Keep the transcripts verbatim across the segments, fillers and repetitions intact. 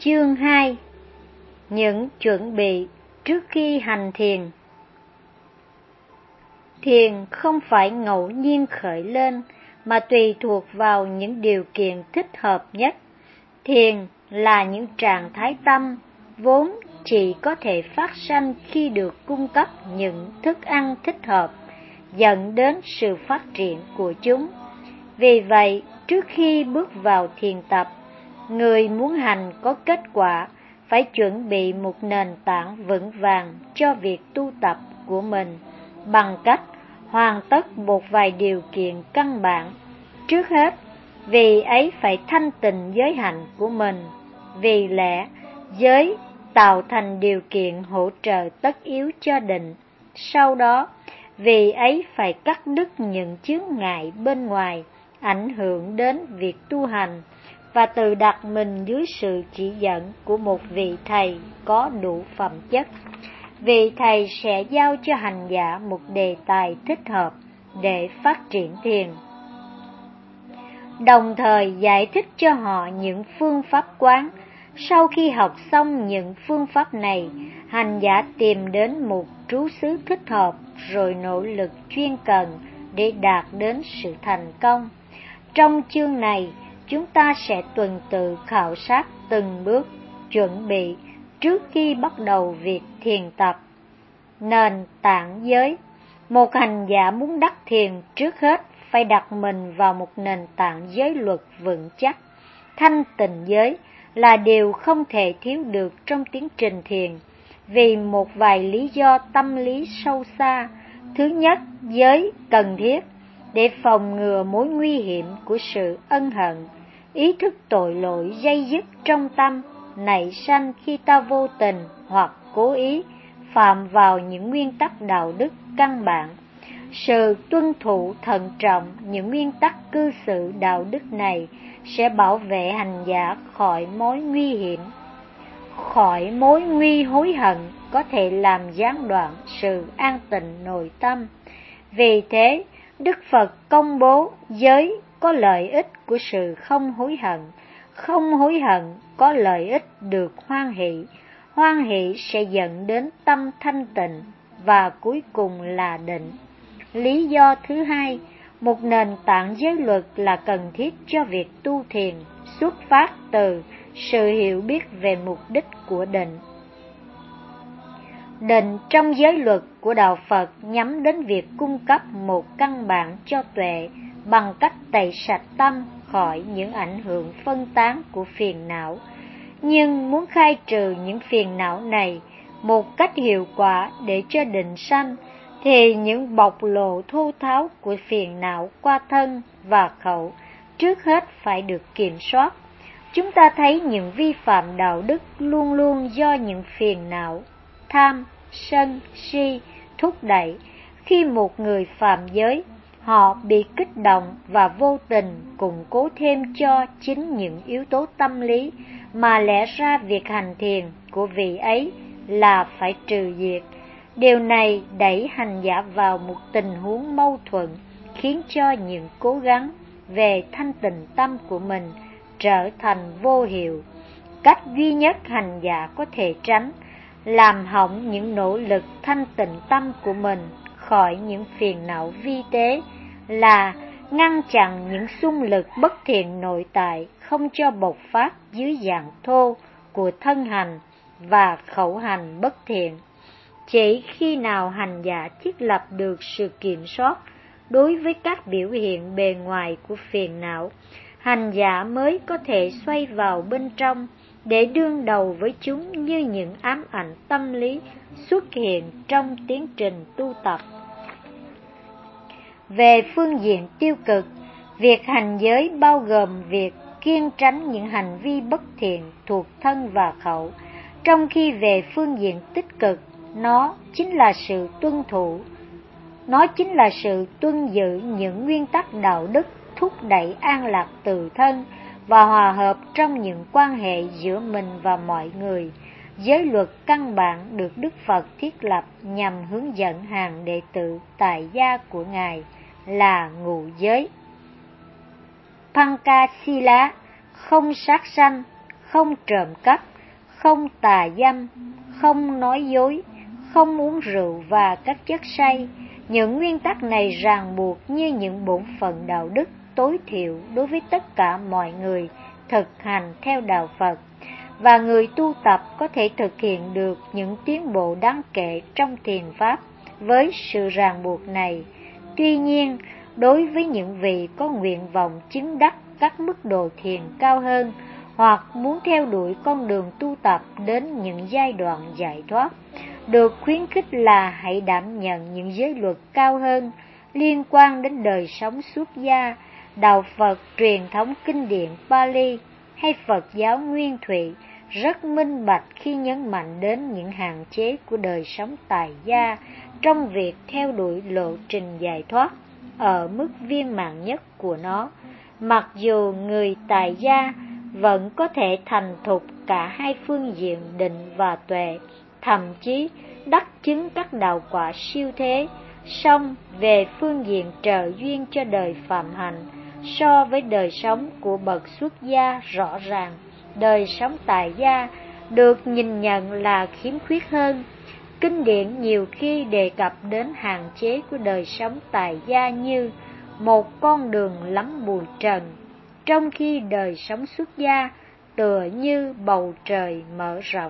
Chương hai. Những chuẩn bị trước khi hành thiền. Thiền không phải ngẫu nhiên khởi lên, mà tùy thuộc vào những điều kiện thích hợp nhất. Thiền là những trạng thái tâm vốn chỉ có thể phát sanh khi được cung cấp những thức ăn thích hợp, dẫn đến sự phát triển của chúng. Vì vậy, trước khi bước vào thiền tập, người muốn hành có kết quả phải chuẩn bị một nền tảng vững vàng cho việc tu tập của mình bằng cách hoàn tất một vài điều kiện căn bản. Trước hết, vì ấy phải thanh tịnh giới hạnh của mình, vì lẽ giới tạo thành điều kiện hỗ trợ tất yếu cho định. Sau đó, vì ấy phải cắt đứt những chướng ngại bên ngoài ảnh hưởng đến việc tu hành, và tự đặt mình dưới sự chỉ dẫn của một vị thầy có đủ phẩm chất. Vị thầy sẽ giao cho hành giả một đề tài thích hợp để phát triển thiền, đồng thời giải thích cho họ những phương pháp quán. Sau khi học xong những phương pháp này, hành giả tìm đến một trú xứ thích hợp rồi nỗ lực chuyên cần để đạt đến sự thành công. Trong chương này, chúng ta sẽ tuần tự khảo sát từng bước chuẩn bị trước khi bắt đầu việc thiền tập. Nền tảng giới. Một hành giả muốn đắc thiền trước hết phải đặt mình vào một nền tảng giới luật vững chắc. Thanh tịnh giới là điều không thể thiếu được trong tiến trình thiền, vì một vài lý do tâm lý sâu xa. Thứ nhất, giới cần thiết để phòng ngừa mối nguy hiểm của sự ân hận, ý thức tội lỗi dây dứt trong tâm, nảy sanh khi ta vô tình hoặc cố ý phạm vào những nguyên tắc đạo đức căn bản. Sự tuân thủ thận trọng những nguyên tắc cư xử đạo đức này sẽ bảo vệ hành giả khỏi mối nguy hiểm, khỏi mối nguy hối hận có thể làm gián đoạn sự an tịnh nội tâm. Vì thế, Đức Phật công bố giới có lợi ích của sự không hối hận. Không hối hận có lợi ích được hoan hỷ. Hoan hỷ sẽ dẫn đến tâm thanh tịnh, và cuối cùng là định. Lý do thứ hai, một nền tảng giới luật là cần thiết cho việc tu thiền, xuất phát từ sự hiểu biết về mục đích của định. Định trong giới luật của Đạo Phật nhắm đến việc cung cấp một căn bản cho tuệ bằng cách tẩy sạch tâm khỏi những ảnh hưởng phân tán của phiền não. Nhưng muốn khai trừ những phiền não này một cách hiệu quả để cho định sanh, thì những bộc lộ thô tháo của phiền não qua thân và khẩu trước hết phải được kiểm soát. Chúng ta thấy những vi phạm đạo đức luôn luôn do những phiền não tham, sân, si thúc đẩy. Khi một người phạm giới, họ bị kích động và vô tình củng cố thêm cho chính những yếu tố tâm lý mà lẽ ra việc hành thiền của vị ấy là phải trừ diệt. Điều này đẩy hành giả vào một tình huống mâu thuẫn, khiến cho những cố gắng về thanh tịnh tâm của mình trở thành vô hiệu. Cách duy nhất hành giả có thể tránh làm hỏng những nỗ lực thanh tịnh tâm của mình khỏi những phiền não vi tế là ngăn chặn những xung lực bất thiện nội tại không cho bộc phát dưới dạng thô của thân hành và khẩu hành bất thiện. Chỉ khi nào hành giả thiết lập được sự kiểm soát đối với các biểu hiện bề ngoài của phiền não, hành giả mới có thể xoay vào bên trong để đương đầu với chúng như những ám ảnh tâm lý xuất hiện trong tiến trình tu tập. Về phương diện tiêu cực, việc hành giới bao gồm việc kiêng tránh những hành vi bất thiện thuộc thân và khẩu, trong khi về phương diện tích cực, nó chính là sự tuân thủ. Nó chính là sự tuân giữ những nguyên tắc đạo đức thúc đẩy an lạc tự thân và hòa hợp trong những quan hệ giữa mình và mọi người. Giới luật căn bản được Đức Phật thiết lập nhằm hướng dẫn hàng đệ tử tại gia của Ngài là ngụ giới. Pancasila, không sát sanh, không trộm cắp, không tà dâm, không nói dối, không uống rượu và các chất say. Những nguyên tắc này ràng buộc như những bổn phận đạo đức tối thiểu đối với tất cả mọi người thực hành theo đạo Phật, và người tu tập có thể thực hiện được những tiến bộ đáng kể trong thiền pháp với sự ràng buộc này. Tuy nhiên, đối với những vị có nguyện vọng chứng đắc các mức độ thiền cao hơn, hoặc muốn theo đuổi con đường tu tập đến những giai đoạn giải thoát, được khuyến khích là hãy đảm nhận những giới luật cao hơn liên quan đến đời sống xuất gia. Đạo Phật truyền thống kinh điển Pali hay Phật giáo Nguyên Thủy rất minh bạch khi nhấn mạnh đến những hạn chế của đời sống tại gia trong việc theo đuổi lộ trình giải thoát ở mức viên mãn nhất của nó. Mặc dù người tại gia vẫn có thể thành thục cả hai phương diện định và tuệ, thậm chí đắc chứng các đạo quả siêu thế, song về phương diện trợ duyên cho đời phạm hạnh, so với đời sống của bậc xuất gia rõ ràng, đời sống tại gia được nhìn nhận là khiếm khuyết hơn. Kinh điển nhiều khi đề cập đến hạn chế của đời sống tại gia như một con đường lắm bụi trần, trong khi đời sống xuất gia tựa như bầu trời mở rộng.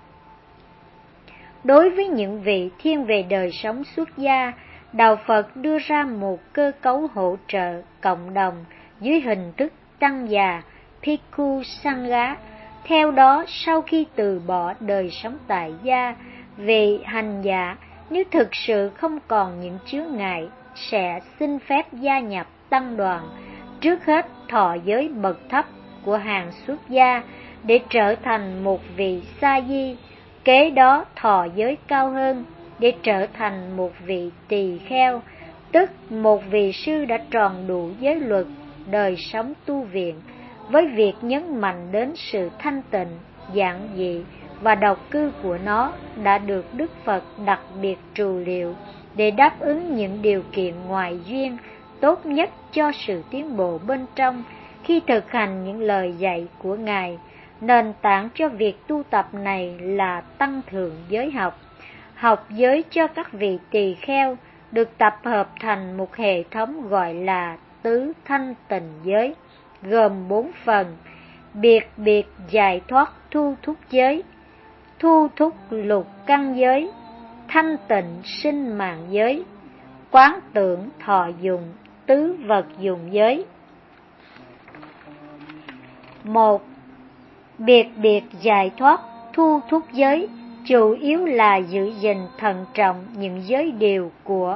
Đối với những vị thiên về đời sống xuất gia, Đạo Phật đưa ra một cơ cấu hỗ trợ cộng đồng dưới hình thức tăng già, Bhikkhu Sangha. Theo đó, sau khi từ bỏ đời sống tại gia, vị hành giả nếu thực sự không còn những chướng ngại sẽ xin phép gia nhập tăng đoàn, trước hết thọ giới bậc thấp của hàng xuất gia để trở thành một vị sa di, kế đó thọ giới cao hơn để trở thành một vị tỳ kheo, tức một vị sư đã tròn đủ giới luật đời sống tu viện, với việc nhấn mạnh đến sự thanh tịnh, giản dị và độc cư của nó đã được Đức Phật đặc biệt trù liệu để đáp ứng những điều kiện ngoại duyên tốt nhất cho sự tiến bộ bên trong khi thực hành những lời dạy của Ngài. Nền tảng cho việc tu tập này là tăng thượng giới học. Học giới cho các vị tỳ kheo được tập hợp thành một hệ thống gọi là tứ thanh tịnh giới, gồm bốn phần: biệt biệt giải thoát thu thúc giới, thu thúc lục căn giới, thanh tịnh sinh mạng giới, quán tưởng thọ dụng tứ vật dụng giới. Một. Biệt biệt giải thoát thu thúc giới chủ yếu là giữ gìn thận trọng những giới điều của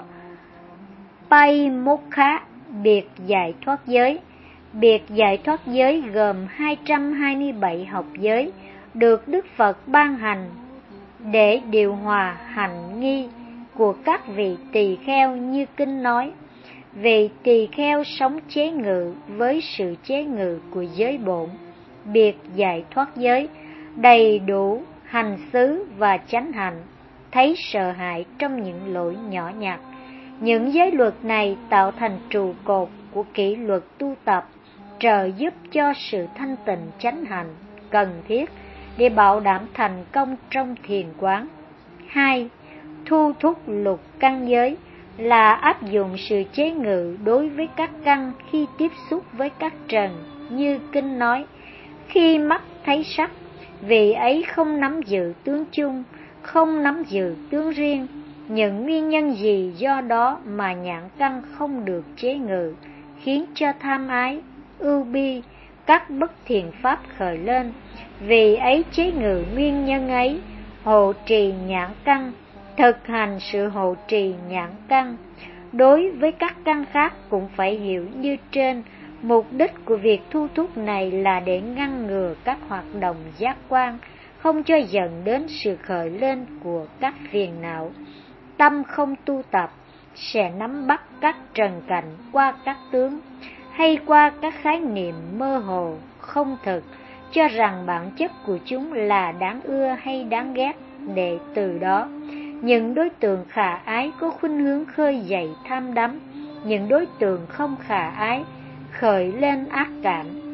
Paimokha, biệt giải thoát giới. Biệt giải thoát giới gồm hai trăm hai mươi bảy học giới được Đức Phật ban hành để điều hòa hạnh nghi của các vị tỳ kheo như kinh nói. Vị tỳ kheo sống chế ngự với sự chế ngự của giới bổn, biệt giải thoát giới, đầy đủ hành xứ và chánh hạnh, thấy sợ hãi trong những lỗi nhỏ nhặt. Những giới luật này tạo thành trụ cột của kỷ luật tu tập, trợ giúp cho sự thanh tịnh chánh hạnh cần thiết để bảo đảm thành công trong thiền quán. Hai. Thu thúc lục căn giới là áp dụng sự chế ngự đối với các căn khi tiếp xúc với các trần, như kinh nói: khi mắt thấy sắc, vị ấy không nắm giữ tướng chung, không nắm giữ tướng riêng. Những nguyên nhân gì do đó mà nhãn căn không được chế ngự, khiến cho tham ái, ưu bi, các bất thiện pháp khởi lên? Vì ấy chế ngự nguyên nhân ấy, hộ trì nhãn căn, thực hành sự hộ trì nhãn căn. Đối với các căn khác cũng phải hiểu như trên. Mục đích của việc thu thúc này là để ngăn ngừa các hoạt động giác quan, không cho dẫn đến sự khởi lên của các phiền não. Tâm không tu tập sẽ nắm bắt các trần cảnh qua các tướng hay qua các khái niệm mơ hồ, không thực, cho rằng bản chất của chúng là đáng ưa hay đáng ghét, để từ đó những đối tượng khả ái có khuynh hướng khơi dậy tham đắm, những đối tượng không khả ái khởi lên ác cảm.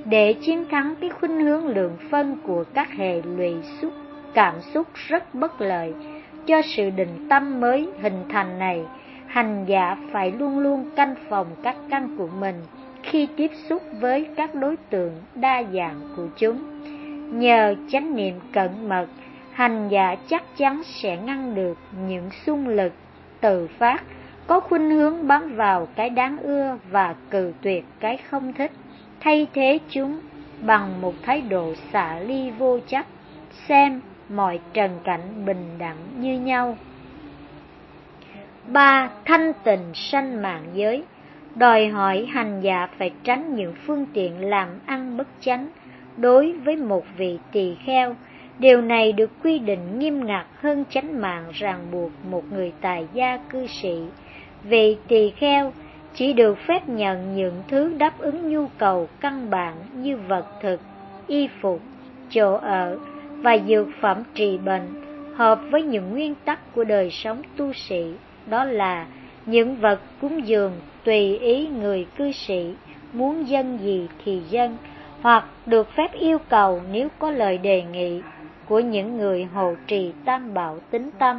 để chiến thắng cái khuynh hướng lượng phân của các hệ lụy xúc cảm xúc rất bất lợi cho sự định tâm mới hình thành này. Hành giả phải luôn luôn canh phòng các căn của mình khi tiếp xúc với các đối tượng đa dạng của chúng. Nhờ chánh niệm cẩn mật, hành giả chắc chắn sẽ ngăn được những xung lực tự phát có khuynh hướng bám vào cái đáng ưa và cự tuyệt cái không thích, thay thế chúng bằng một thái độ xả ly vô chấp, xem mọi trần cảnh bình đẳng như nhau. Ba. Thanh tịnh sanh mạng giới. Đòi hỏi hành giả phải tránh những phương tiện làm ăn bất chánh đối với một vị tỳ kheo. Điều này được quy định nghiêm ngặt hơn chánh mạng ràng buộc một người tài gia cư sĩ. Vị tỳ kheo chỉ được phép nhận những thứ đáp ứng nhu cầu căn bản như vật thực, y phục, chỗ ở và dược phẩm trị bệnh, hợp với những nguyên tắc của đời sống tu sĩ. Đó là những vật cúng dường tùy ý người cư sĩ muốn dâng gì thì dâng, hoặc được phép yêu cầu nếu có lời đề nghị của những người hộ trì tam bảo tín tâm.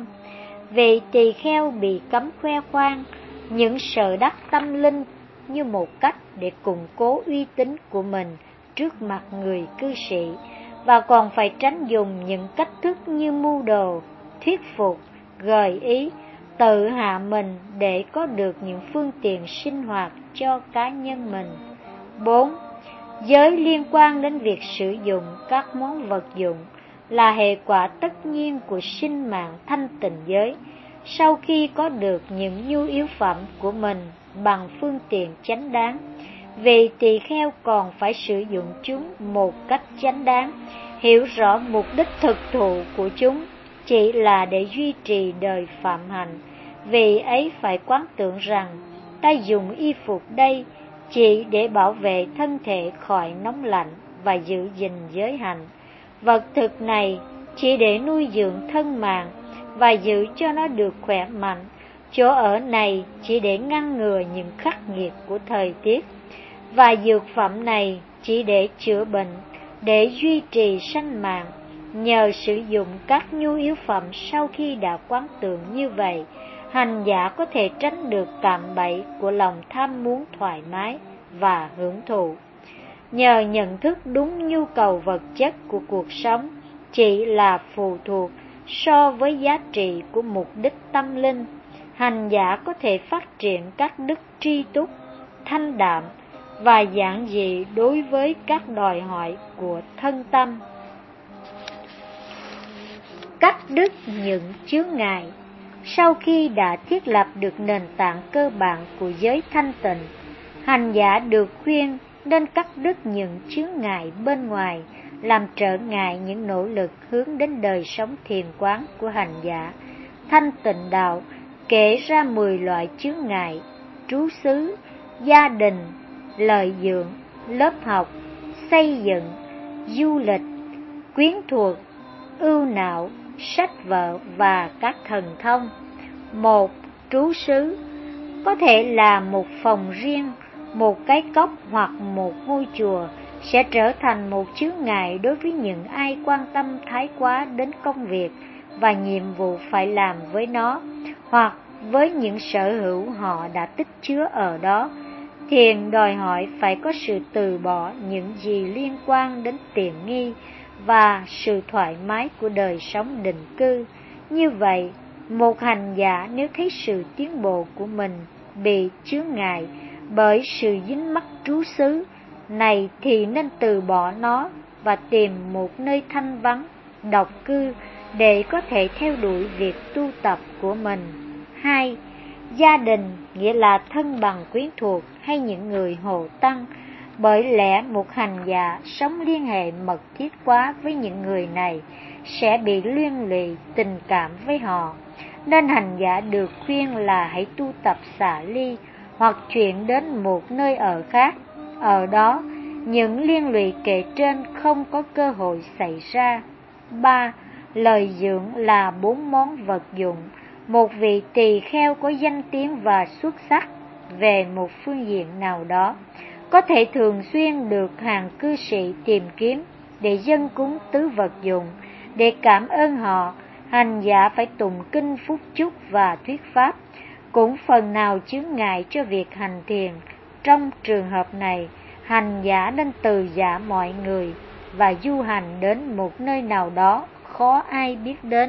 Vị tỳ kheo bị cấm khoe khoang những sở đắc tâm linh như một cách để củng cố uy tín của mình trước mặt người cư sĩ, và còn phải tránh dùng những cách thức như mưu đồ, thuyết phục, gợi ý, tự hạ mình để có được những phương tiện sinh hoạt cho cá nhân mình. Bốn. Giới liên quan đến việc sử dụng các món vật dụng là hệ quả tất nhiên của sinh mạng thanh tịnh giới. Sau khi có được những nhu yếu phẩm của mình bằng phương tiện chánh đáng, vị tỳ kheo còn phải sử dụng chúng một cách chánh đáng, hiểu rõ mục đích thực thụ của chúng chỉ là để duy trì đời phạm hạnh. Vì ấy phải quán tưởng rằng ta dùng y phục đây chỉ để bảo vệ thân thể khỏi nóng lạnh và giữ gìn giới hạnh. Vật thực này chỉ để nuôi dưỡng thân mạng và giữ cho nó được khỏe mạnh. Chỗ ở này chỉ để ngăn ngừa những khắc nghiệt của thời tiết. Và dược phẩm này chỉ để chữa bệnh, để duy trì sanh mạng. Nhờ sử dụng các nhu yếu phẩm sau khi đã quán tưởng như vậy, hành giả có thể tránh được cạm bẫy của lòng tham muốn thoải mái và hưởng thụ. Nhờ nhận thức đúng nhu cầu vật chất của cuộc sống chỉ là phụ thuộc so với giá trị của mục đích tâm linh, hành giả có thể phát triển các đức tri túc, thanh đạm và giản dị đối với các đòi hỏi của thân tâm. Cắt đứt những chướng ngại. Sau khi đã thiết lập được nền tảng cơ bản của giới thanh tịnh, hành giả được khuyên nên cắt đứt những chướng ngại bên ngoài làm trở ngại những nỗ lực hướng đến đời sống thiền quán của hành giả. Thanh tịnh đạo kể ra mười loại chướng ngại: trú xứ, gia đình, lợi dưỡng, lớp học, xây dựng, du lịch, quyến thuộc, ưu não, sách vở và các thần thông. Một. Trú xứ có thể là một phòng riêng, một cái cốc hoặc một ngôi chùa sẽ trở thành một chướng ngại đối với những ai quan tâm thái quá đến công việc và nhiệm vụ phải làm với nó, hoặc với những sở hữu họ đã tích chứa ở đó. Thiền đòi hỏi phải có sự từ bỏ những gì liên quan đến tiện nghi và sự thoải mái của đời sống định cư. Như vậy, một hành giả nếu thấy sự tiến bộ của mình bị chướng ngại bởi sự dính mắc trú xứ này thì nên từ bỏ nó và tìm một nơi thanh vắng, độc cư để có thể theo đuổi việc tu tập của mình. Hai. Gia đình nghĩa là thân bằng quyến thuộc hay những người hộ tăng. Bởi lẽ một hành giả sống liên hệ mật thiết quá với những người này sẽ bị liên lụy tình cảm với họ, nên hành giả được khuyên là hãy tu tập xả ly hoặc chuyển đến một nơi ở khác. Ở đó, những liên lụy kể trên không có cơ hội xảy ra. Ba. Lợi dưỡng là bốn món vật dụng. Một vị tỳ kheo có danh tiếng và xuất sắc về một phương diện nào đó có thể thường xuyên được hàng cư sĩ tìm kiếm để dâng cúng tứ vật dụng. Để cảm ơn họ, hành giả phải tụng kinh phúc chúc và thuyết pháp, cũng phần nào chướng ngại cho việc hành thiền. Trong trường hợp này, hành giả nên từ giã mọi người và du hành đến một nơi nào đó khó ai biết đến.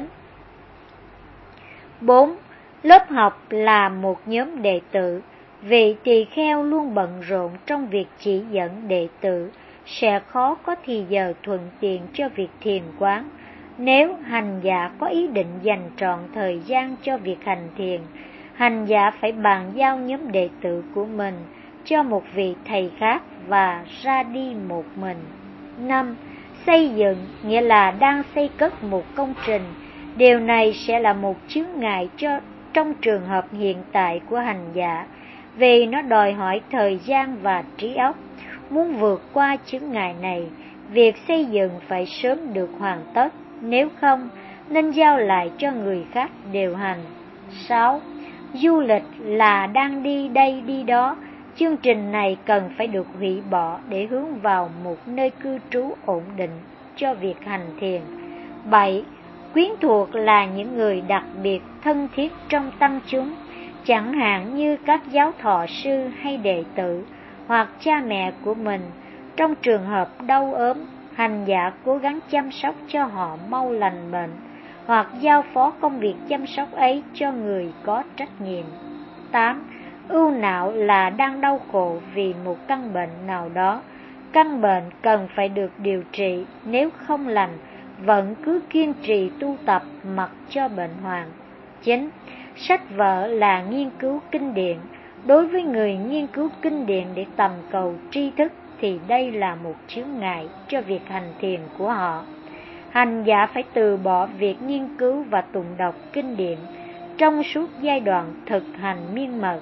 bốn. Lớp học là một nhóm đệ tử. Vị tỳ kheo luôn bận rộn trong việc chỉ dẫn đệ tử sẽ khó có thì giờ thuận tiện cho việc thiền quán. Nếu hành giả có ý định dành trọn thời gian cho việc hành thiền, hành giả phải bàn giao nhóm đệ tử của mình cho một vị thầy khác và ra đi một mình. năm. Xây dựng nghĩa là đang xây cất một công trình. Điều này sẽ là một chướng ngại cho trong trường hợp hiện tại của hành giả, vì nó đòi hỏi thời gian và trí óc. Muốn vượt qua chướng ngại này, việc xây dựng phải sớm được hoàn tất, nếu không nên giao lại cho người khác điều hành. sáu. Du lịch là đang đi đây đi đó. Chương trình này cần phải được hủy bỏ để hướng vào một nơi cư trú ổn định cho việc hành thiền. bảy. Quyến thuộc là những người đặc biệt thân thiết trong tăng chúng, chẳng hạn như các giáo thọ sư hay đệ tử hoặc cha mẹ của mình. Trong trường hợp đau ốm, hành giả cố gắng chăm sóc cho họ mau lành bệnh, hoặc giao phó công việc chăm sóc ấy cho người có trách nhiệm. tám. Ưu não là đang đau khổ vì một căn bệnh nào đó. Căn bệnh cần phải được điều trị, nếu không lành, vẫn cứ kiên trì tu tập mặc cho bệnh hoạn. chín. Sách vở là nghiên cứu kinh điển. Đối với người nghiên cứu kinh điển để tầm cầu tri thức thì đây là một chướng ngại cho việc hành thiền của họ. Hành giả phải từ bỏ việc nghiên cứu và tụng đọc kinh điển trong suốt giai đoạn thực hành miên mật.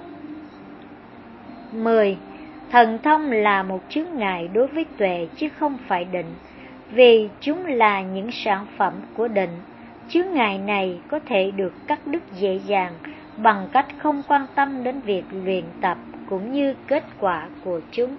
mười. Thần thông là một chướng ngại đối với tuệ chứ không phải định, vì chúng là những sản phẩm của định. Chướng ngại này có thể được cắt đứt dễ dàng bằng cách không quan tâm đến việc luyện tập cũng như kết quả của chúng.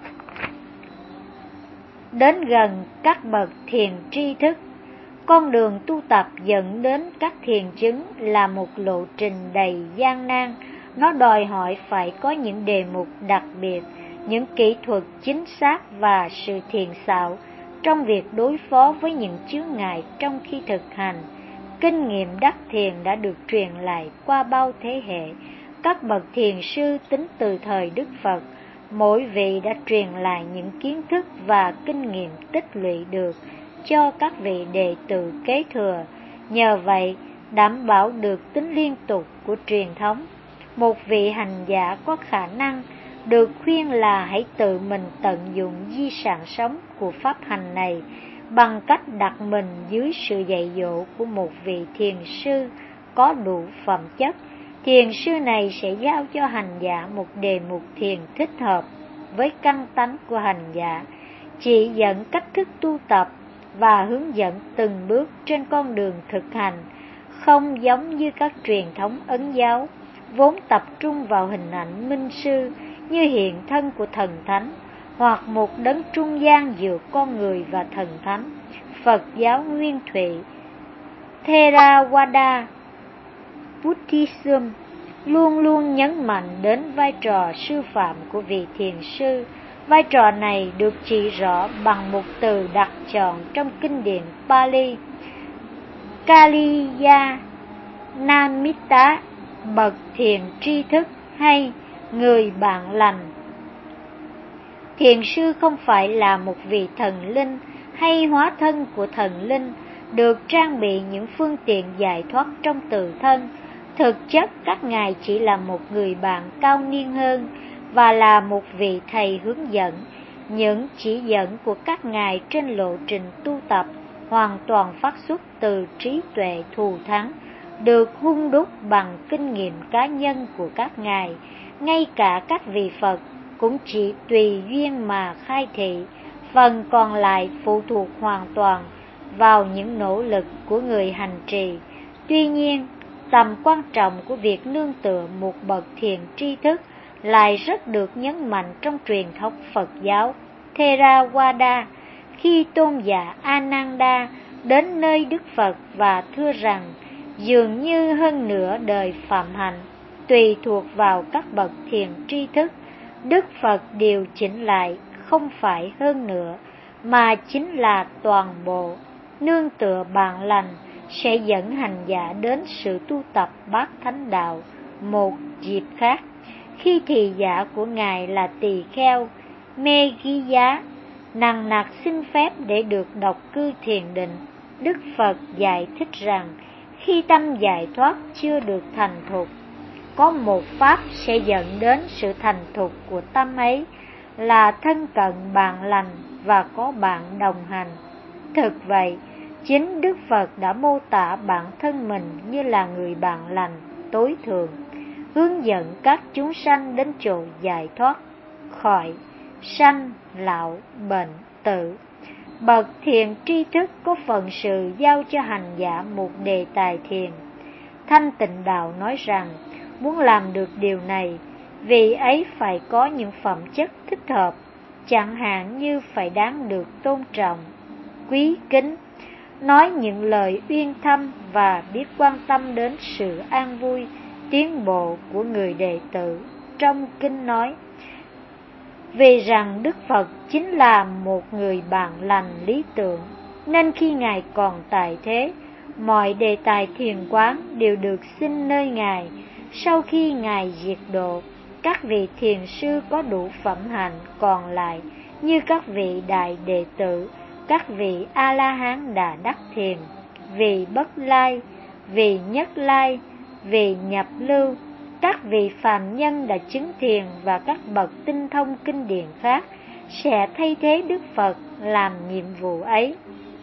Đến gần các bậc thiền tri thức. Con đường tu tập dẫn đến các thiền chứng là một lộ trình đầy gian nan. Nó đòi hỏi phải có những đề mục đặc biệt, những kỹ thuật chính xác và sự thiện xảo trong việc đối phó với những chướng ngại trong khi thực hành. Kinh nghiệm đắc thiền đã được truyền lại qua bao thế hệ. Các bậc thiền sư tính từ thời Đức Phật, mỗi vị đã truyền lại những kiến thức và kinh nghiệm tích lũy được cho các vị đệ tử kế thừa. Nhờ vậy, đảm bảo được tính liên tục của truyền thống. Một vị hành giả có khả năng được khuyên là hãy tự mình tận dụng di sản sống của pháp hành này bằng cách đặt mình dưới sự dạy dỗ của một vị thiền sư có đủ phẩm chất. Thiền sư này sẽ giao cho hành giả một đề mục thiền thích hợp với căn tánh của hành giả, chỉ dẫn cách thức tu tập và hướng dẫn từng bước trên con đường thực hành, không giống như các truyền thống Ấn giáo vốn tập trung vào hình ảnh minh sư như hiện thân của thần thánh hoặc một đấng trung gian giữa con người và thần thánh. Phật giáo nguyên thủy Theravada Buddhism luôn luôn nhấn mạnh đến vai trò sư phạm của vị thiền sư. Vai trò này được chỉ rõ bằng một từ đặc chọn trong kinh điển Pali: Kaliya Namitta, bậc thiền tri thức hay người bạn lành. Thiền sư không phải là một vị thần linh hay hóa thân của thần linh được trang bị những phương tiện giải thoát trong tự thân. Thực chất các ngài chỉ là một người bạn cao niên hơn và là một vị thầy hướng dẫn. Những chỉ dẫn của các ngài trên lộ trình tu tập hoàn toàn phát xuất từ trí tuệ thù thắng, được hun đúc bằng kinh nghiệm cá nhân của các ngài. Ngay cả các vị Phật cũng chỉ tùy duyên mà khai thị, phần còn lại phụ thuộc hoàn toàn vào những nỗ lực của người hành trì. Tuy nhiên, tầm quan trọng của việc nương tựa một bậc thiền tri thức lại rất được nhấn mạnh trong truyền thống Phật giáo Theravada, khi tôn giả Ananda đến nơi Đức Phật và thưa rằng dường như hơn nửa đời phạm hạnh tùy thuộc vào các bậc thiền tri thức, Đức Phật điều chỉnh lại không phải hơn nữa mà chính là toàn bộ, nương tựa bạn lành sẽ dẫn hành giả đến sự tu tập bát thánh đạo. Một dịp khác, khi thị giả của Ngài là tỳ kheo Mê Ghi Giá nằng nặc xin phép để được độc cư thiền định, Đức Phật giải thích rằng khi tâm giải thoát chưa được thành thục, có một pháp sẽ dẫn đến sự thành thục của tâm ấy là thân cận bạn lành và có bạn đồng hành. Thực vậy, chính Đức Phật đã mô tả bản thân mình như là người bạn lành tối thượng, hướng dẫn các chúng sanh đến chỗ giải thoát khỏi sanh, lão, bệnh, tử. Bậc thiền tri thức có phận sự giao cho hành giả một đề tài thiền. Thanh Tịnh Đạo nói rằng muốn làm được điều này, vị ấy phải có những phẩm chất thích hợp, chẳng hạn như phải đáng được tôn trọng, quý kính, nói những lời uyên thâm và biết quan tâm đến sự an vui, tiến bộ của người đệ tử. Trong kinh nói, vì rằng Đức Phật chính là một người bạn lành lý tưởng, nên khi Ngài còn tại thế, mọi đề tài thiền quán đều được xin nơi Ngài. Sau khi Ngài diệt độ, các vị thiền sư có đủ phẩm hạnh còn lại như các vị đại đệ tử, các vị A-la-hán đã đắc thiền, vị bất lai, vị nhất lai, vị nhập lưu, các vị phàm nhân đã chứng thiền và các bậc tinh thông kinh điển khác sẽ thay thế Đức Phật làm nhiệm vụ ấy.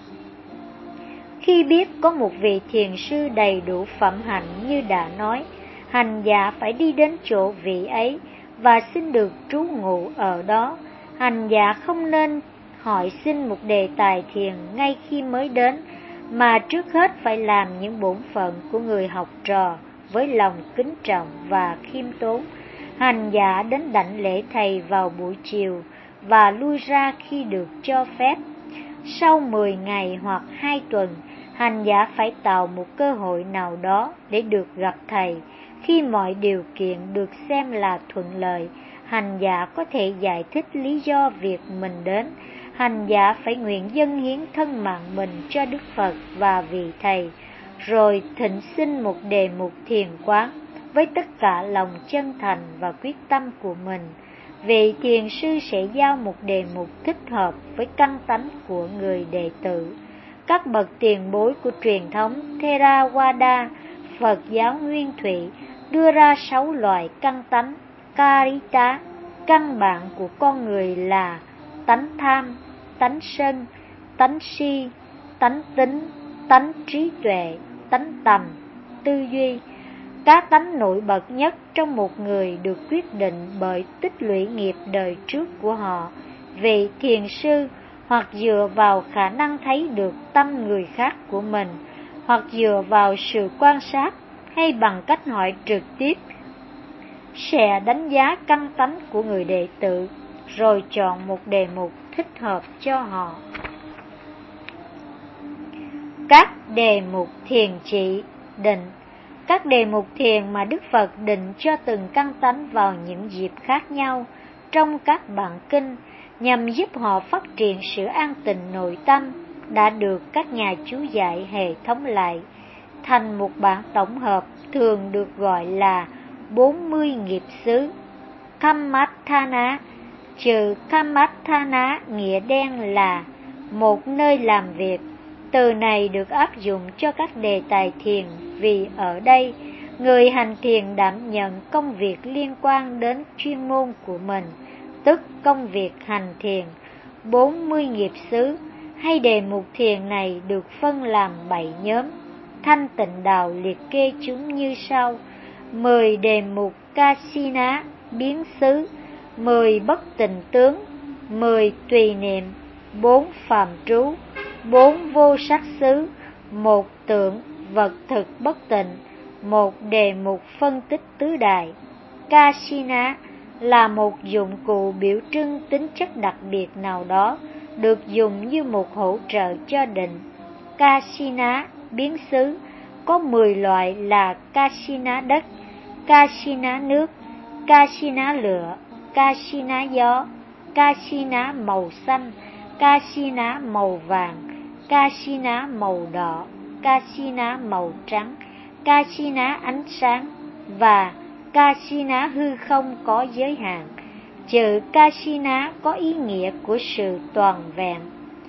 Khi biết có một vị thiền sư đầy đủ phẩm hạnh như đã nói, hành giả phải đi đến chỗ vị ấy và xin được trú ngụ ở đó. Hành giả không nên hỏi xin một đề tài thiền ngay khi mới đến, mà trước hết phải làm những bổn phận của người học trò với lòng kính trọng và khiêm tốn. Hành giả đến đảnh lễ thầy vào buổi chiều và lui ra khi được cho phép. Sau mười ngày hoặc hai tuần, hành giả phải tạo một cơ hội nào đó để được gặp thầy. Khi mọi điều kiện được xem là thuận lợi, hành giả có thể giải thích lý do việc mình đến. Hành giả phải nguyện dâng hiến thân mạng mình cho Đức Phật và vị thầy, rồi thỉnh xin một đề mục thiền quán với tất cả lòng chân thành và quyết tâm của mình. Vị thiền sư sẽ giao một đề mục thích hợp với căn tánh của người đệ tử. Các bậc tiền bối của truyền thống Theravada, Phật giáo Nguyên Thủy đưa ra sáu loại căn tánh Karita. Căn bản của con người là tánh tham, tánh sân, tánh si, tánh tính, tánh trí tuệ, tánh tầm, tư duy. Các tánh nổi bật nhất trong một người được quyết định bởi tích lũy nghiệp đời trước của họ. Vị thiền sư hoặc dựa vào khả năng thấy được tâm người khác của mình, hoặc dựa vào sự quan sát, hay bằng cách hỏi trực tiếp, sẽ đánh giá căn tánh của người đệ tử, rồi chọn một đề mục thích hợp cho họ. Các đề mục thiền chỉ định. Các đề mục thiền mà Đức Phật định cho từng căn tánh vào những dịp khác nhau trong các bản kinh, nhằm giúp họ phát triển sự an tịnh nội tâm, đã được các nhà chú giải hệ thống lại thành một bản tổng hợp thường được gọi là bốn mươi nghiệp xứ. Kammatthana, chữ Kammatthana nghĩa đen là một nơi làm việc. Từ này được áp dụng cho các đề tài thiền, vì ở đây người hành thiền đảm nhận công việc liên quan đến chuyên môn của mình, tức công việc hành thiền. bốn mươi nghiệp xứ hay đề mục thiền này được phân làm bảy nhóm. Thanh Tịnh Đạo liệt kê chúng như sau: mười đề mục Kasina biến xứ, mười bất tịnh tướng, mười tùy niệm, bốn phạm trú, bốn vô sắc xứ, một tưởng vật thực bất tịnh, một đề mục phân tích tứ đại. Kasina là một dụng cụ biểu trưng tính chất đặc biệt nào đó, được dùng như một hỗ trợ cho định. Kasina biến xứ có mười loại là kasina đất, kasina nước, kasina lửa, kasina gió, kasina màu xanh, kasina màu vàng, kasina màu đỏ, kasina màu trắng, kasina ánh sáng và kasina hư không có giới hạn. Chữ kasina có ý nghĩa của sự toàn vẹn.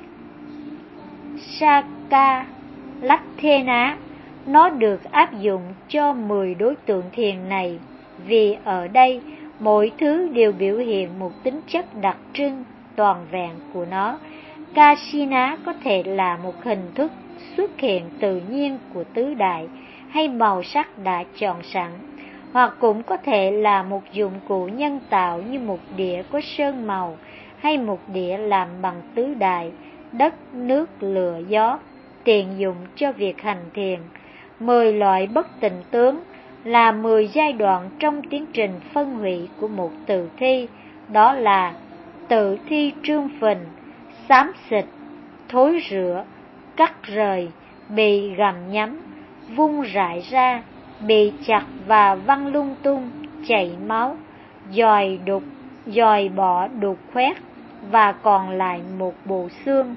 Saka Lathena, nó được áp dụng cho mười đối tượng thiền này, vì ở đây mỗi thứ đều biểu hiện một tính chất đặc trưng toàn vẹn của nó. Kasina có thể là một hình thức xuất hiện tự nhiên của tứ đại hay màu sắc đã chọn sẵn, hoặc cũng có thể là một dụng cụ nhân tạo như một đĩa có sơn màu hay một đĩa làm bằng tứ đại, đất, nước, lửa, gió, tiện dụng cho việc hành thiền. Mười loại bất tịnh tướng là mười giai đoạn trong tiến trình phân hủy của một tự thi, đó là tự thi trương phình, xám xịt, thối rữa, cắt rời, bị gặm nhấm, vung rải ra, bị chặt và văng lung tung, chảy máu, dòi đục, dòi bỏ đục khoét và còn lại một bộ xương.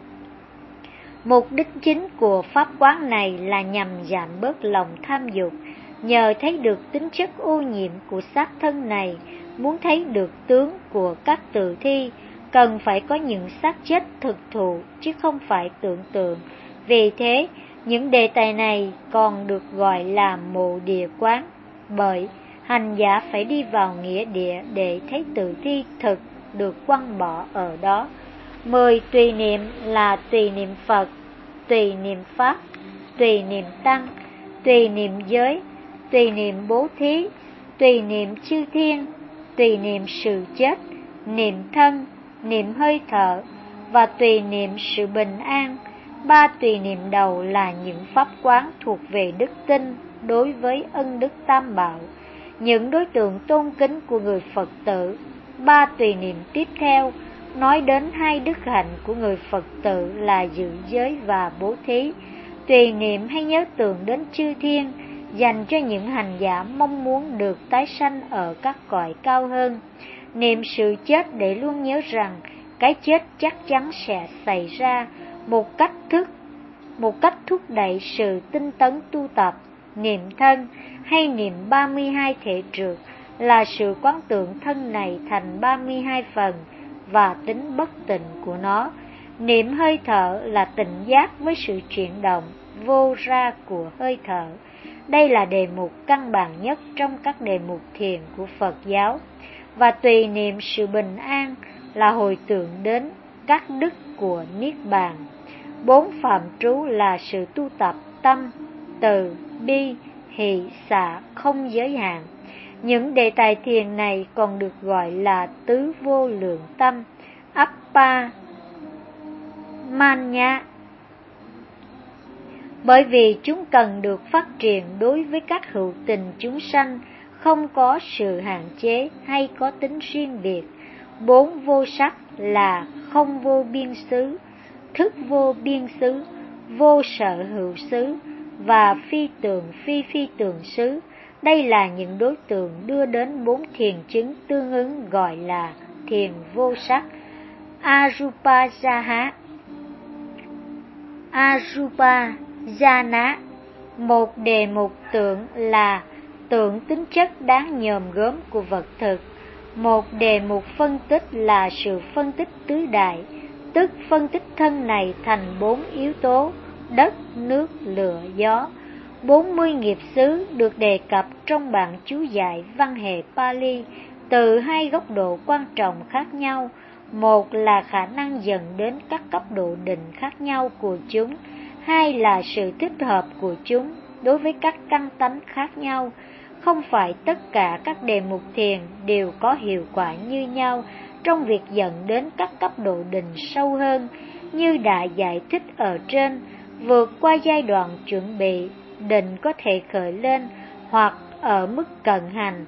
Mục đích chính của pháp quán này là nhằm giảm bớt lòng tham dục. Nhờ thấy được tính chất ô nhiễm của xác thân này, muốn thấy được tướng của các tử thi, cần phải có những xác chết thực thụ chứ không phải tưởng tượng. Vì thế, những đề tài này còn được gọi là mộ địa quán, bởi hành giả phải đi vào nghĩa địa để thấy tử thi thực được quăng bỏ ở đó. Mười tùy niệm là tùy niệm Phật, tùy niệm Pháp, tùy niệm Tăng, tùy niệm giới, tùy niệm bố thí, tùy niệm chư thiên, tùy niệm sự chết, niệm thân, niệm hơi thở và tùy niệm sự bình an. Ba tùy niệm đầu là những pháp quán thuộc về đức tin đối với ân đức tam bảo, những đối tượng tôn kính của người Phật tử. Ba tùy niệm tiếp theo nói đến hai đức hạnh của người Phật tử là giữ giới và bố thí. Tùy niệm hay nhớ tưởng đến chư thiên, dành cho những hành giả mong muốn được tái sanh ở các cõi cao hơn. Niệm sự chết để luôn nhớ rằng cái chết chắc chắn sẽ xảy ra, một cách thức, một cách thúc đẩy sự tinh tấn tu tập. Niệm thân hay niệm ba mươi hai thể trượt là sự quán tưởng thân này thành ba mươi hai phần và tính bất tịnh của nó. Niệm hơi thở là tỉnh giác với sự chuyển động vô ra của hơi thở. Đây là đề mục căn bản nhất trong các đề mục thiền của Phật giáo. Và tùy niệm sự bình an là hồi tưởng đến các đức của Niết Bàn. Bốn phạm trú là sự tu tập tâm, từ, bi, hỷ, xả không giới hạn. Những đề tài thiền này còn được gọi là tứ vô lượng tâm, Appa Manya, bởi vì chúng cần được phát triển đối với các hữu tình chúng sanh, không có sự hạn chế hay có tính riêng biệt. Bốn vô sắc là không vô biên xứ, thức vô biên xứ, vô sở hữu xứ và phi tượng phi phi tượng xứ. Đây là những đối tượng đưa đến bốn thiền chứng tương ứng gọi là thiền vô sắc. Arupajana, Arupajana, một đề mục tượng là tượng tính chất đáng nhòm gớm của vật thực. Một đề mục phân tích là sự phân tích tứ đại, tức phân tích thân này thành bốn yếu tố: đất, nước, lửa, gió. Bốn mươi nghiệp xứ được đề cập trong bản chú giải văn hệ Pali từ hai góc độ quan trọng khác nhau. Một là khả năng dẫn đến các cấp độ định khác nhau của chúng, hai là sự thích hợp của chúng đối với các căn tánh khác nhau. Không phải tất cả các đề mục thiền đều có hiệu quả như nhau trong việc dẫn đến các cấp độ định sâu hơn, như đã giải thích ở trên. Vượt qua giai đoạn chuẩn bị, định có thể khởi lên hoặc ở mức cận hành.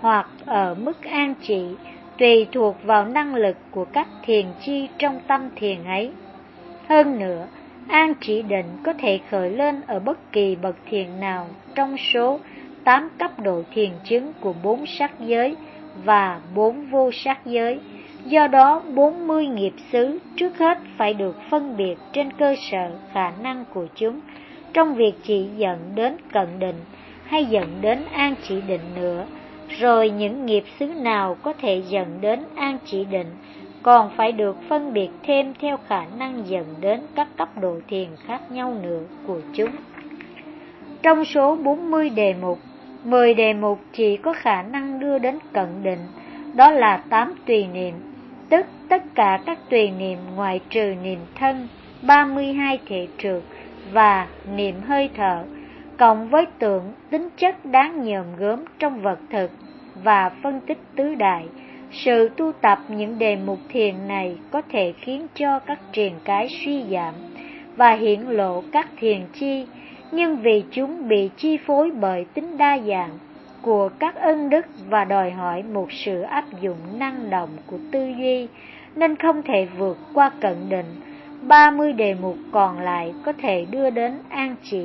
hoặc ở mức an trị, tùy thuộc vào năng lực của các thiền chi trong tâm thiền ấy. Hơn nữa, an chỉ định có thể khởi lên ở bất kỳ bậc thiền nào trong số tám cấp độ thiền chứng của bốn sắc giới và bốn vô sắc giới. Do đó, bốn mươi nghiệp xứ trước hết phải được phân biệt trên cơ sở khả năng của chúng trong việc chỉ dẫn đến cận định hay dẫn đến an chỉ định nữa. Rồi những nghiệp xứ nào có thể dẫn đến an chỉ định còn phải được phân biệt thêm theo khả năng dẫn đến các cấp độ thiền khác nhau nữa của chúng. Trong số bốn mươi đề mục, mười đề mục chỉ có khả năng đưa đến cận định, đó là tám tùy niệm, tức tất cả các tùy niệm ngoại trừ niệm thân, ba mươi hai thể trượt và niệm hơi thở, cộng với tưởng tính chất đáng nhòm gớm trong vật thực và phân tích tứ đại. Sự tu tập những đề mục thiền này có thể khiến cho các triền cái suy giảm và hiển lộ các thiền chi, nhưng vì chúng bị chi phối bởi tính đa dạng của các ân đức và đòi hỏi một sự áp dụng năng động của tư duy, nên không thể vượt qua cận định. ba mươi đề mục còn lại có thể đưa đến an chỉ.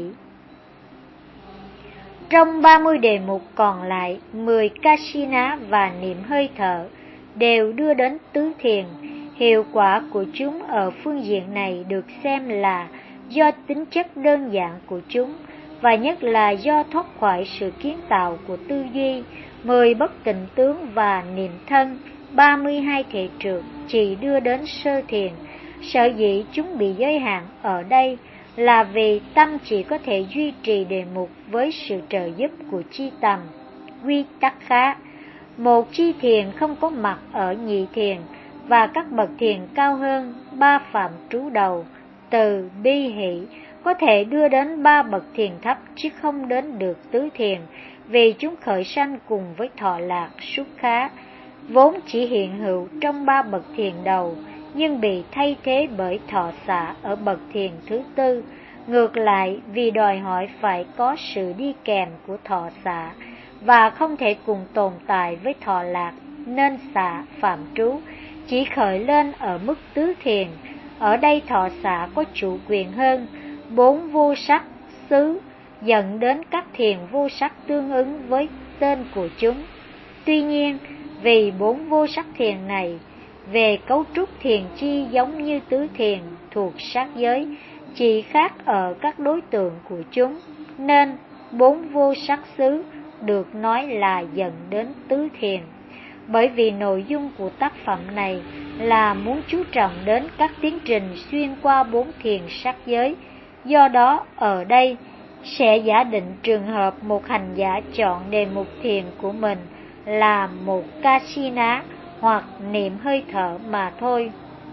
Trong ba mươi đề mục còn lại, mười Kasina và niệm hơi thở đều đưa đến tứ thiền. Hiệu quả của chúng ở phương diện này được xem là do tính chất đơn giản của chúng, và nhất là do thoát khỏi sự kiến tạo của tư duy. Mười bất tịnh tướng và niệm thân, ba mươi hai thể trượt chỉ đưa đến sơ thiền. Sở dĩ chúng bị giới hạn ở đây là vì tâm chỉ có thể duy trì đề mục với sự trợ giúp của chi tầm, quy tắc khá. Một chi thiền không có mặt ở nhị thiền, và các bậc thiền cao hơn ba phạm trú đầu, từ bi hỷ, có thể đưa đến ba bậc thiền thấp chứ không đến được tứ thiền, vì chúng khởi sanh cùng với thọ lạc xuất khá, vốn chỉ hiện hữu trong ba bậc thiền đầu, nhưng bị thay thế bởi thọ xả ở bậc thiền thứ tư. Ngược lại, vì đòi hỏi phải có sự đi kèm của thọ xả và không thể cùng tồn tại với thọ lạc, nên xả phạm trú chỉ khởi lên ở mức tứ thiền. Ở đây thọ xả có chủ quyền hơn bốn vô sắc xứ, dẫn đến các thiền vô sắc tương ứng với tên của chúng. Tuy nhiên, vì bốn vô sắc thiền này về cấu trúc thiền chi giống như tứ thiền thuộc sắc giới, chỉ khác ở các đối tượng của chúng, nên bốn vô sắc xứ được nói là dẫn đến tứ thiền. Bởi vì nội dung của tác phẩm này là muốn chú trọng đến các tiến trình xuyên qua bốn thiền sắc giới, do đó ở đây sẽ giả định trường hợp một hành giả chọn đề mục thiền của mình là một Kasina hoặc niệm hơi thở mà thôi.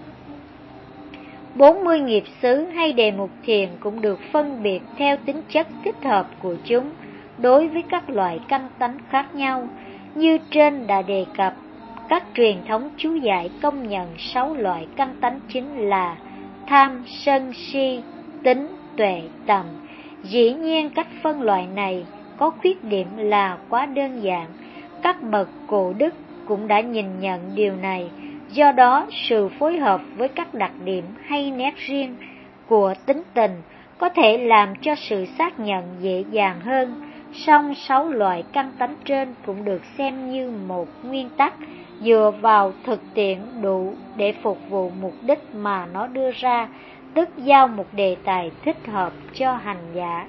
bốn mươi nghiệp xứ hay đề mục thiền cũng được phân biệt theo tính chất thích hợp của chúng đối với các loại căn tánh khác nhau. Như trên đã đề cập, các truyền thống chú giải công nhận sáu loại căn tánh chính là tham, sân, si, tính, tuệ, tầm. Dĩ nhiên cách phân loại này có khuyết điểm là quá đơn giản. Các bậc cổ đức cũng đã nhìn nhận điều này. Do đó, sự phối hợp với các đặc điểm hay nét riêng của tính tình có thể làm cho sự xác nhận dễ dàng hơn. Song sáu loại căn tánh trên cũng được xem như một nguyên tắc dựa vào thực tiễn đủ để phục vụ mục đích mà nó đưa ra, tức giao một đề tài thích hợp cho hành giả.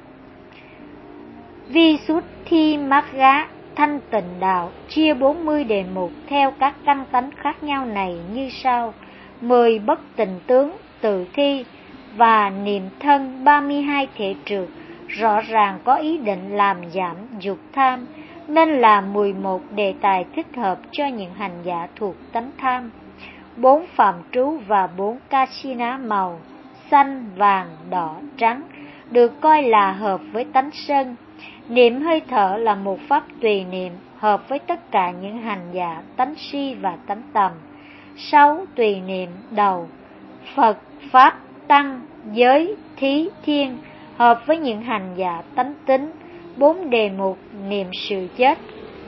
Visuddhimagga thanh tịnh đạo chia bốn mươi đề mục theo các căn tánh khác nhau này như sau: mười bất tịnh tướng, tự thi và niệm thân, ba mươi hai thể trượt, rõ ràng có ý định làm giảm dục tham, nên là mười một đề tài thích hợp cho những hành giả thuộc tánh tham. Bốn phạm trú và bốn Kasina màu xanh, vàng, đỏ, trắng được coi là hợp với tánh sân. Niệm hơi thở là một pháp tùy niệm hợp với tất cả những hành giả tánh si và tánh tầm. Sáu tùy niệm đầu: Phật, Pháp, Tăng, Giới, Thí, Thiên hợp với những hành giả tánh tính. Bốn đề mục: niệm sự chết,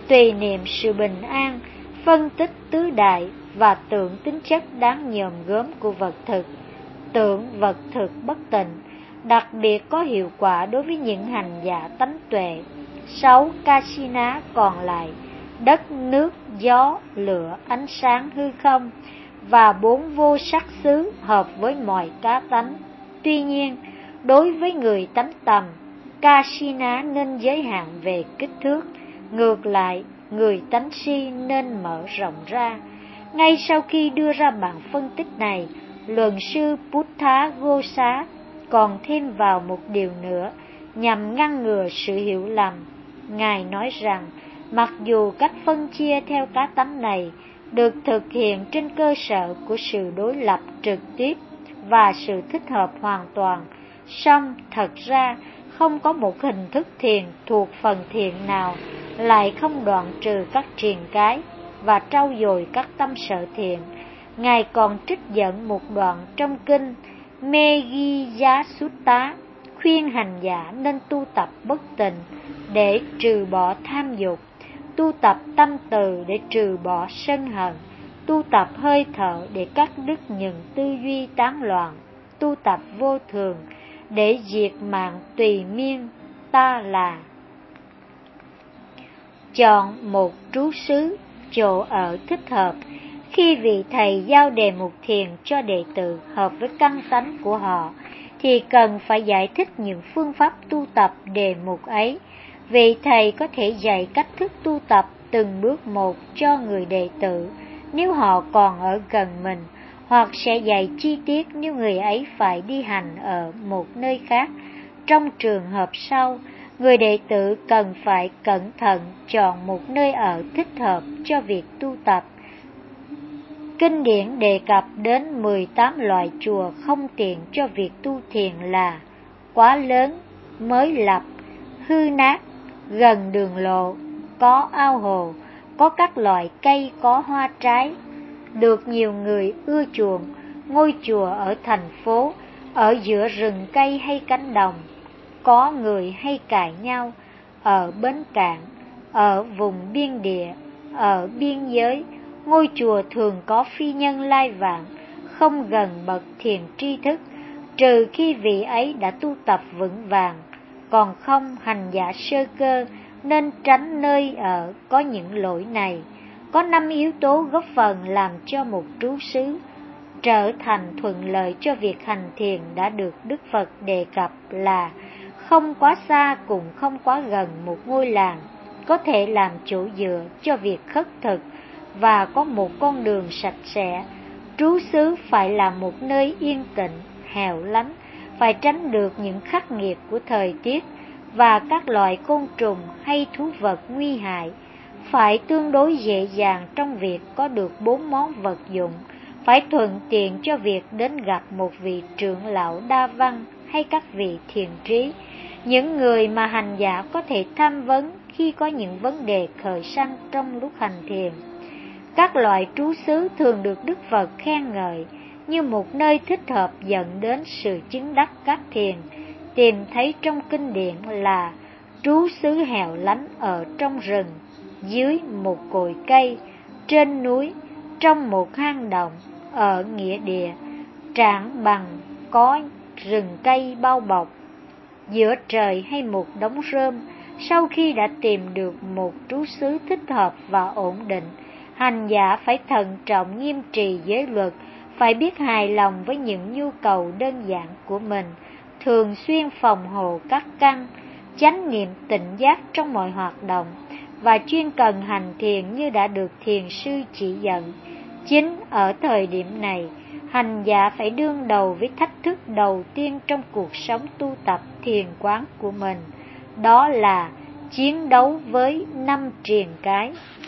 tùy niệm sự bình an, phân tích tứ đại và tưởng tính chất đáng nhòm gớm của vật thực. Tưởng vật thực bất tịnh, đặc biệt có hiệu quả đối với những hành giả tánh tuệ. Sáu Kasina còn lại, đất, nước, gió, lửa, ánh sáng, hư không và bốn vô sắc xứ hợp với mọi cá tánh. Tuy nhiên, đối với người tánh tầm, Kasina nên giới hạn về kích thước, ngược lại, người tánh si nên mở rộng ra. Ngay sau khi đưa ra bản phân tích này, luận sư Buddha Ghosa còn thêm vào một điều nữa nhằm ngăn ngừa sự hiểu lầm. Ngài nói rằng, mặc dù cách phân chia theo cá tánh này được thực hiện trên cơ sở của sự đối lập trực tiếp và sự thích hợp hoàn toàn, song thật ra không có một hình thức thiền thuộc phần thiện nào lại không đoạn trừ các triền cái và trau dồi các tâm sở thiện. Ngài còn trích dẫn một đoạn trong kinh Meghiya Sutta khuyên hành giả nên tu tập bất tịnh để trừ bỏ tham dục, tu tập tâm từ để trừ bỏ sân hận, tu tập hơi thở để cắt đứt những tư duy tán loạn, tu tập vô thường để diệt mạng tùy miên ta là. Chọn một trú xứ, chỗ ở thích hợp. Khi vị thầy giao đề mục thiền cho đệ tử hợp với căn tánh của họ, thì cần phải giải thích những phương pháp tu tập đề mục ấy. Vị thầy có thể dạy cách thức tu tập từng bước một cho người đệ tử nếu họ còn ở gần mình, hoặc sẽ dạy chi tiết nếu người ấy phải đi hành ở một nơi khác. Trong trường hợp sau, người đệ tử cần phải cẩn thận chọn một nơi ở thích hợp cho việc tu tập. Kinh điển đề cập đến mười tám loại chùa không tiện cho việc tu thiền là quá lớn, mới lập, hư nát, gần đường lộ, có ao hồ, có các loại cây có hoa trái, được nhiều người ưa chuộng, ngôi chùa ở thành phố, ở giữa rừng cây hay cánh đồng, có người hay cãi nhau, ở bến cạn, ở vùng biên địa, ở biên giới. Ngôi chùa thường có phi nhân lai vãng, không gần bậc thiền tri thức, trừ khi vị ấy đã tu tập vững vàng. Còn không, hành giả sơ cơ nên tránh nơi ở có những lỗi này. Có năm yếu tố góp phần làm cho một trú xứ trở thành thuận lợi cho việc hành thiền đã được Đức Phật đề cập là không quá xa cũng không quá gần một ngôi làng, có thể làm chỗ dựa cho việc khất thực và có một con đường sạch sẽ. Trú xứ phải là một nơi yên tĩnh, hẻo lánh, phải tránh được những khắc nghiệt của thời tiết và các loại côn trùng hay thú vật nguy hại, phải tương đối dễ dàng trong việc có được bốn món vật dụng, phải thuận tiện cho việc đến gặp một vị trưởng lão đa văn hay các vị thiền trí, những người mà hành giả có thể tham vấn khi có những vấn đề khởi sanh trong lúc hành thiền. Các loại trú xứ thường được Đức Phật khen ngợi như một nơi thích hợp dẫn đến sự chứng đắc các thiền, tìm thấy trong kinh điển là trú xứ hẻo lánh ở trong rừng, dưới một cội cây, trên núi, trong một hang động, ở nghĩa địa, trảng bằng có rừng cây bao bọc, giữa trời hay một đống rơm. Sau khi đã tìm được một trú xứ thích hợp và ổn định, hành giả phải thận trọng nghiêm trì giới luật, phải biết hài lòng với những nhu cầu đơn giản của mình, thường xuyên phòng hộ các căn, chánh niệm tỉnh giác trong mọi hoạt động, và chuyên cần hành thiền như đã được thiền sư chỉ dẫn. Chính ở thời điểm này, hành giả phải đương đầu với thách thức đầu tiên trong cuộc sống tu tập thiền quán của mình, đó là chiến đấu với năm triền cái.